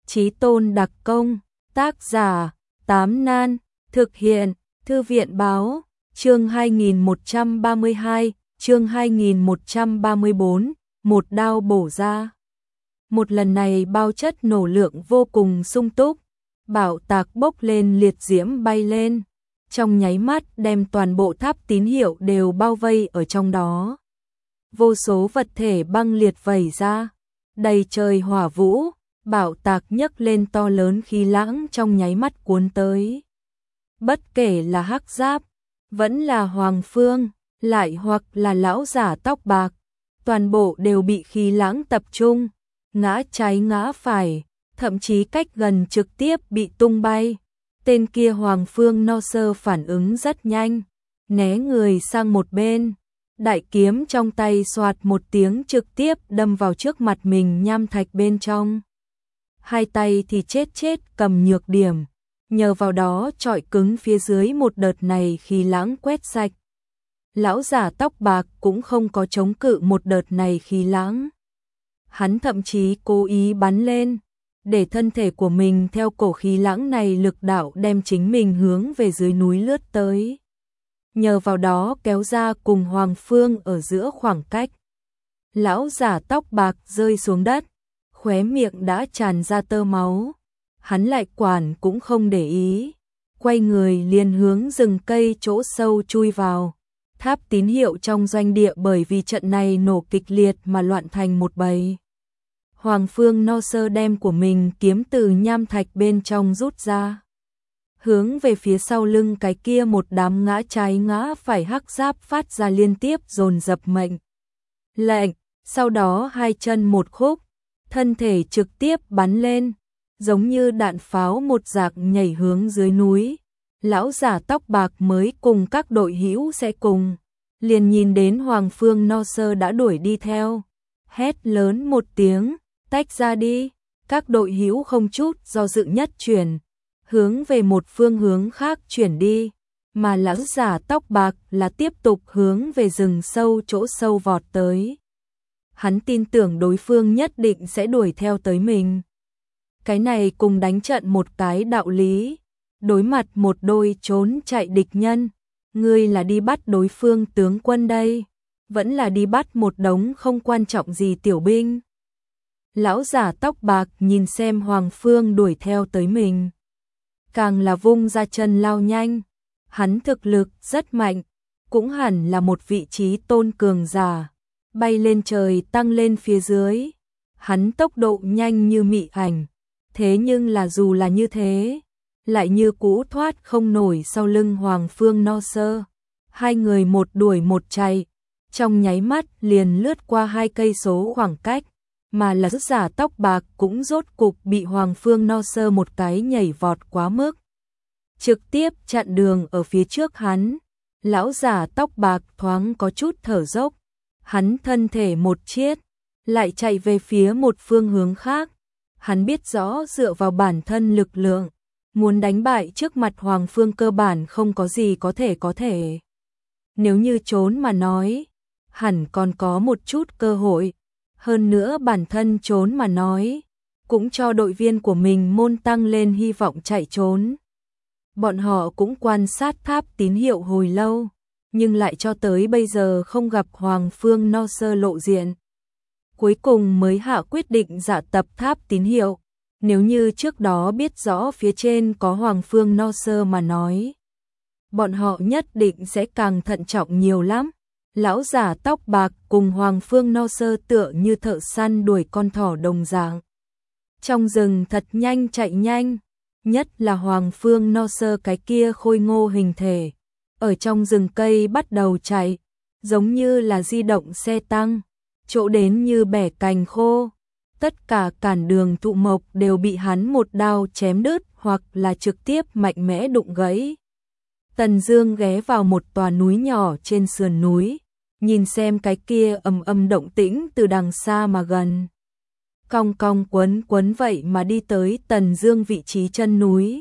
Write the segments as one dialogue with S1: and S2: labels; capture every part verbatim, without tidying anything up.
S1: Chí Tôn đặc công, tác giả, Tám Nan, thực hiện, Thư viện báo, chương hai nghìn một trăm ba mươi hai, chương hai nghìn một trăm ba mươi bốn, một đao bổ ra. Một lần này bao chất nổ lượng vô cùng sung túc, bạo tạc bốc lên liệt diễm bay lên, trong nháy mắt đem toàn bộ tháp tín hiệu đều bao vây ở trong đó. Vô số vật thể băng liệt vẩy ra, đầy trời hỏa vũ, bạo tạc nhấc lên to lớn khí lãng trong nháy mắt cuốn tới. Bất kể là Hắc Giáp, vẫn là Hoàng Phương, lại hoặc là lão giả tóc bạc, toàn bộ đều bị khí lãng tập trung, ngã trái ngã phải, thậm chí cách gần trực tiếp bị tung bay. Tên kia Hoàng Phương No Sơ phản ứng rất nhanh, né người sang một bên, đại kiếm trong tay xoạt một tiếng trực tiếp đâm vào trước mặt mình nham thạch bên trong. Hai tay thì chết chết cầm nhược điểm, nhờ vào đó trọi cứng phía dưới một đợt này khí lãng quét sạch. Lão giả tóc bạc cũng không có chống cự một đợt này khí lãng. Hắn thậm chí cố ý bắn lên, để thân thể của mình theo cổ khí lãng này lực đạo đem chính mình hướng về dưới núi lướt tới. Nhờ vào đó kéo ra cùng Hoàng Phương ở giữa khoảng cách. Lão giả tóc bạc rơi xuống đất, khóe miệng đã tràn ra tơ máu. Hắn lại quản cũng không để ý, quay người liền hướng rừng cây chỗ sâu chui vào. Tháp tín hiệu trong doanh địa bởi vì trận này nổ kịch liệt mà loạn thành một bầy. Hoàng Phương No Sơ đem của mình kiếm từ nham thạch bên trong rút ra, hướng về phía sau lưng cái kia một đám ngã trái ngã phải Hắc Giáp phát ra liên tiếp dồn dập mệnh lệnh, sau đó hai chân một khúc, thân thể trực tiếp bắn lên, giống như đạn pháo một rạc nhảy hướng dưới núi. Lão giả tóc bạc mới cùng các đội hữu sẽ cùng, liền nhìn đến Hoàng Phương No Sơ đã đuổi đi theo, hét lớn một tiếng, tách ra đi. Các đội hữu không chút do dự nhất chuyển, hướng về một phương hướng khác chuyển đi, mà lão giả tóc bạc là tiếp tục hướng về rừng sâu chỗ sâu vọt tới. Hắn tin tưởng đối phương nhất định sẽ đuổi theo tới mình. Cái này cùng đánh trận một cái đạo lý, đối mặt một đôi trốn chạy địch nhân, ngươi là đi bắt đối phương tướng quân đây, vẫn là đi bắt một đống không quan trọng gì tiểu binh. Lão giả tóc bạc nhìn xem Hoàng Phương đuổi theo tới mình, càng là vung ra chân lao nhanh. Hắn thực lực rất mạnh, cũng hẳn là một vị trí tôn cường giả, bay lên trời tăng lên phía dưới. Hắn tốc độ nhanh như mị ảnh, thế nhưng là dù là như thế, lại như cũ thoát không nổi sau lưng Hoàng Phương No Sơ. Hai người một đuổi một chạy, trong nháy mắt liền lướt qua hai cây số khoảng cách, mà là giả tóc bạc cũng rốt cục bị Hoàng Phương No Sơ một cái nhảy vọt quá mức, trực tiếp chặn đường ở phía trước hắn. Lão giả tóc bạc thoáng có chút thở dốc, hắn thân thể một chiết, lại chạy về phía một phương hướng khác. Hắn biết rõ dựa vào bản thân lực lượng, muốn đánh bại trước mặt Hoàng Phương cơ bản không có gì có thể có thể. Nếu như trốn mà nói, hẳn còn có một chút cơ hội. Hơn nữa bản thân trốn mà nói, cũng cho đội viên của mình môn tăng lên hy vọng chạy trốn. Bọn họ cũng quan sát tháp tín hiệu hồi lâu, nhưng lại cho tới bây giờ không gặp Hoàng Phương No Sơ lộ diện. Cuối cùng mới hạ quyết định dạ tập tháp tín hiệu. Nếu như trước đó biết rõ phía trên có Hoàng Phương No Sơ mà nói, bọn họ nhất định sẽ càng thận trọng nhiều lắm. Lão giả tóc bạc cùng Hoàng Phương No Sơ tựa như thợ săn đuổi con thỏ đồng dạng, trong rừng thật nhanh chạy nhanh, nhất là Hoàng Phương No Sơ cái kia khôi ngô hình thể, ở trong rừng cây bắt đầu chạy, giống như là di động xe tăng, chỗ đến như bẻ cành khô. Tất cả cản đường thụ mộc đều bị hắn một đao chém đứt hoặc là trực tiếp mạnh mẽ đụng gãy. Tần Dương ghé vào một tòa núi nhỏ trên sườn núi, nhìn xem cái kia ầm ầm động tĩnh từ đằng xa mà gần. Cong cong quấn quấn vậy mà đi tới Tần Dương vị trí chân núi.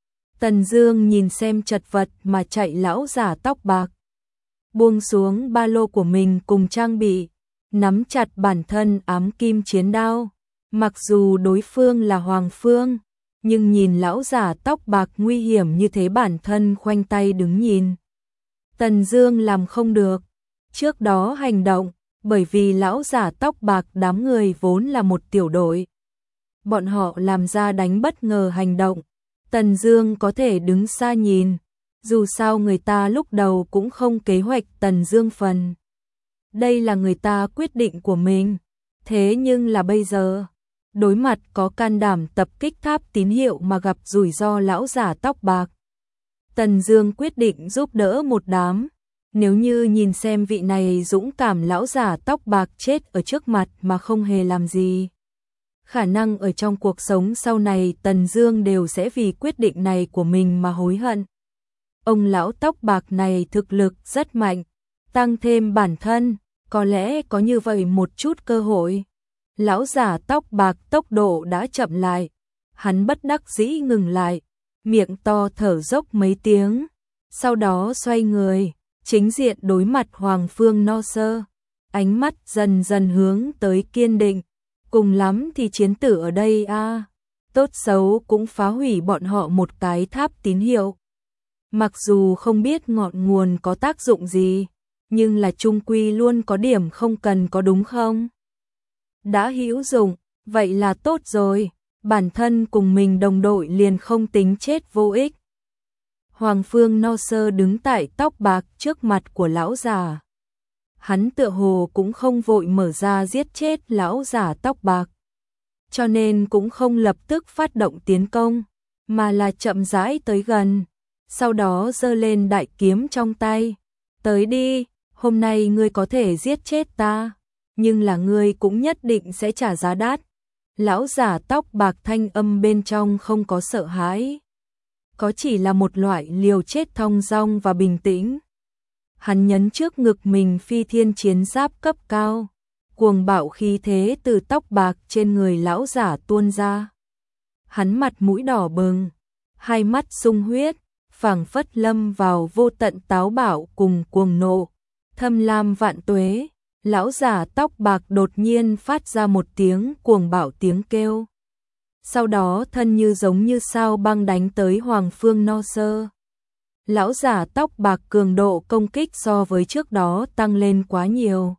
S1: Tần Dương nhìn xem chật vật mà chạy lão giả tóc bạc, buông xuống ba lô của mình cùng trang bị, nắm chặt bản thân ám kim chiến đao, Mặc dù đối phương là Hoàng Phương, nhưng nhìn lão giả tóc bạc nguy hiểm như thế bản thân khoanh tay đứng nhìn. Tần Dương làm không được. Trước đó hành động, bởi vì lão giả tóc bạc đám người vốn là một tiểu đội. Bọn họ làm ra đánh bất ngờ hành động. Tần Dương có thể đứng xa nhìn. Dù sao người ta lúc đầu cũng không kế hoạch Tần Dương phần. Đây là người ta quyết định của mình. Thế nhưng là bây giờ, đối mặt có can đảm tập kích tháp tín hiệu mà gặp rủi ro lão giả tóc bạc. Tần Dương quyết định giúp đỡ một đám. Nếu như nhìn xem vị này dũng cảm lão giả tóc bạc chết ở trước mặt mà không hề làm gì, khả năng ở trong cuộc sống sau này Tần Dương đều sẽ vì quyết định này của mình mà hối hận. Ông lão tóc bạc này thực lực rất mạnh, tăng thêm bản thân, có lẽ có như vậy một chút cơ hội. Lão giả tóc bạc tốc độ đã chậm lại, hắn bất đắc dĩ ngừng lại, miệng to thở dốc mấy tiếng, sau đó xoay người, chính diện đối mặt Hoàng Phương No Sơ, ánh mắt dần dần hướng tới kiên định, cùng lắm thì chiến tử ở đây a, à. Tốt xấu cũng phá hủy bọn họ một cái tháp tín hiệu. Mặc dù không biết ngọn nguồn có tác dụng gì, nhưng là chung quy luôn có điểm không cần có đúng không? Đã hữu dụng, vậy là tốt rồi, bản thân cùng mình đồng đội liền không tính chết vô ích. Hoàng Phương No Sơ đứng tại tóc bạc trước mặt của lão già. Hắn tựa hồ cũng không vội mở ra giết chết lão già tóc bạc, cho nên cũng không lập tức phát động tiến công, mà là chậm rãi tới gần, sau đó giơ lên đại kiếm trong tay. Tới đi, hôm nay ngươi có thể giết chết ta, nhưng là ngươi cũng nhất định sẽ trả giá đắt. Lão giả tóc bạc thanh âm bên trong không có sợ hãi, có chỉ là một loại liều chết thong dong và bình tĩnh. Hắn nhấn trước ngực mình phi thiên chiến giáp cấp cao, cuồng bạo khí thế từ tóc bạc trên người lão giả tuôn ra. Hắn mặt mũi đỏ bừng, hai mắt sung huyết, phảng phất lâm vào vô tận táo bạo cùng cuồng nộ. Thâm lam vạn tuế, lão giả tóc bạc đột nhiên phát ra một tiếng cuồng bạo tiếng kêu. Sau đó thân như giống như sao băng đánh tới Hoàng Phương No Sơ. Lão giả tóc bạc cường độ công kích so với trước đó tăng lên quá nhiều.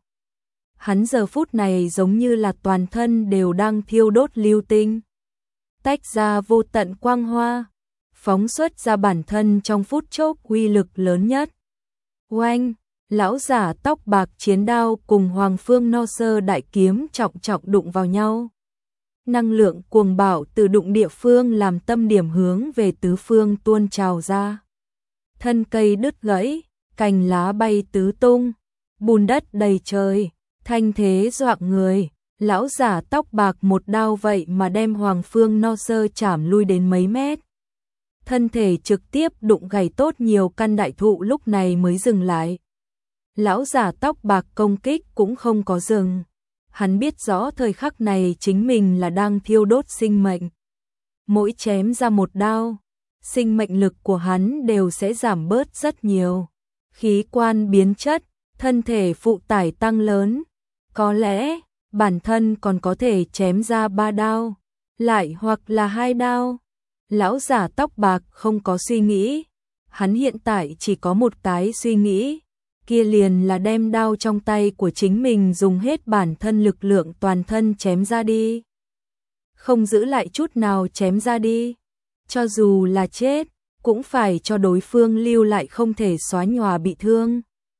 S1: Hắn giờ phút này giống như là toàn thân đều đang thiêu đốt lưu tinh, tách ra vô tận quang hoa, phóng xuất ra bản thân trong phút chốc uy lực lớn nhất. Oanh! Lão giả tóc bạc chiến đao cùng Hoàng Phương No Sơ đại kiếm trọng trọng đụng vào nhau. Năng lượng cuồng bạo từ đụng địa phương làm tâm điểm hướng về tứ phương tuôn trào ra. Thân cây đứt gãy, cành lá bay tứ tung, bùn đất đầy trời, thanh thế dọa người. Lão giả tóc bạc một đao vậy mà đem Hoàng Phương No Sơ chảm lui đến mấy mét. Thân thể trực tiếp đụng gãy tốt nhiều căn đại thụ lúc này mới dừng lại. Lão giả tóc bạc công kích cũng không có dừng. Hắn biết rõ thời khắc này chính mình là đang thiêu đốt sinh mệnh. Mỗi chém ra một đao, sinh mệnh lực của hắn đều sẽ giảm bớt rất nhiều. Khí quan biến chất, thân thể phụ tải tăng lớn. Có lẽ, bản thân còn có thể chém ra ba đao, lại hoặc là hai đao. Lão giả tóc bạc không có suy nghĩ. Hắn hiện tại chỉ có một cái suy nghĩ, kia liền là đem đao trong tay của chính mình dùng hết bản thân lực lượng toàn thân chém ra đi. Không giữ lại chút nào chém ra đi. Cho dù là chết, cũng phải cho đối phương lưu lại không thể xóa nhòa bị thương.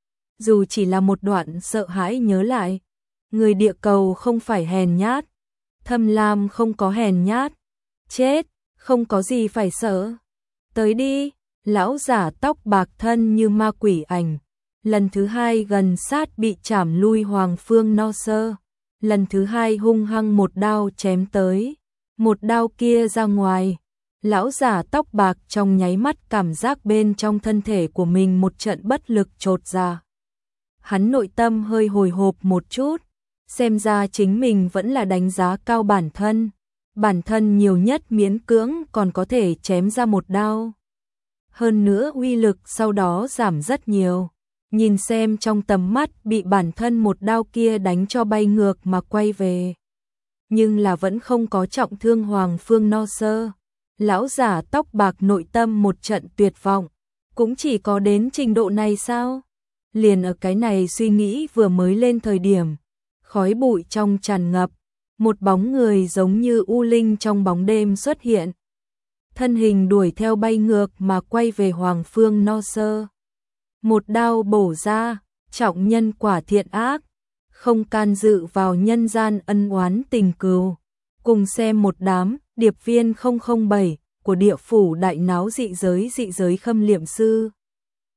S1: Dù chỉ là một đoạn sợ hãi nhớ lại. Người địa cầu không phải hèn nhát. Thâm lam không có hèn nhát. Chết, không có gì phải sợ. Tới đi, lão giả tóc bạc thân như ma quỷ ảnh. Lần thứ hai gần sát bị chảm lui Hoàng Phương No Sơ. Lần thứ hai hung hăng một đao chém tới. Một đao kia ra ngoài. Lão giả tóc bạc trong nháy mắt cảm giác bên trong thân thể của mình một trận bất lực chột ra. Hắn nội tâm hơi hồi hộp một chút. Xem ra chính mình vẫn là đánh giá cao bản thân. Bản thân nhiều nhất miễn cưỡng còn có thể chém ra một đao. Hơn nữa uy lực sau đó giảm rất nhiều. Nhìn xem trong tầm mắt bị bản thân một đao kia đánh cho bay ngược mà quay về. nhưng là vẫn không có trọng thương Hoàng Phương No Sơ. Lão giả tóc bạc nội tâm một trận tuyệt vọng, cũng chỉ có đến trình độ này sao? Liền ở cái này suy nghĩ vừa mới lên thời điểm, khói bụi trong tràn ngập, một bóng người giống như u linh trong bóng đêm xuất hiện. Thân hình đuổi theo bay ngược mà quay về Hoàng Phương No Sơ. Một đao bổ ra, trọng nhân quả thiện ác, không can dự vào nhân gian ân oán tình cừu. Cùng xem một đám, điệp viên không không bảy của địa phủ đại náo dị giới dị giới khâm liệm sư.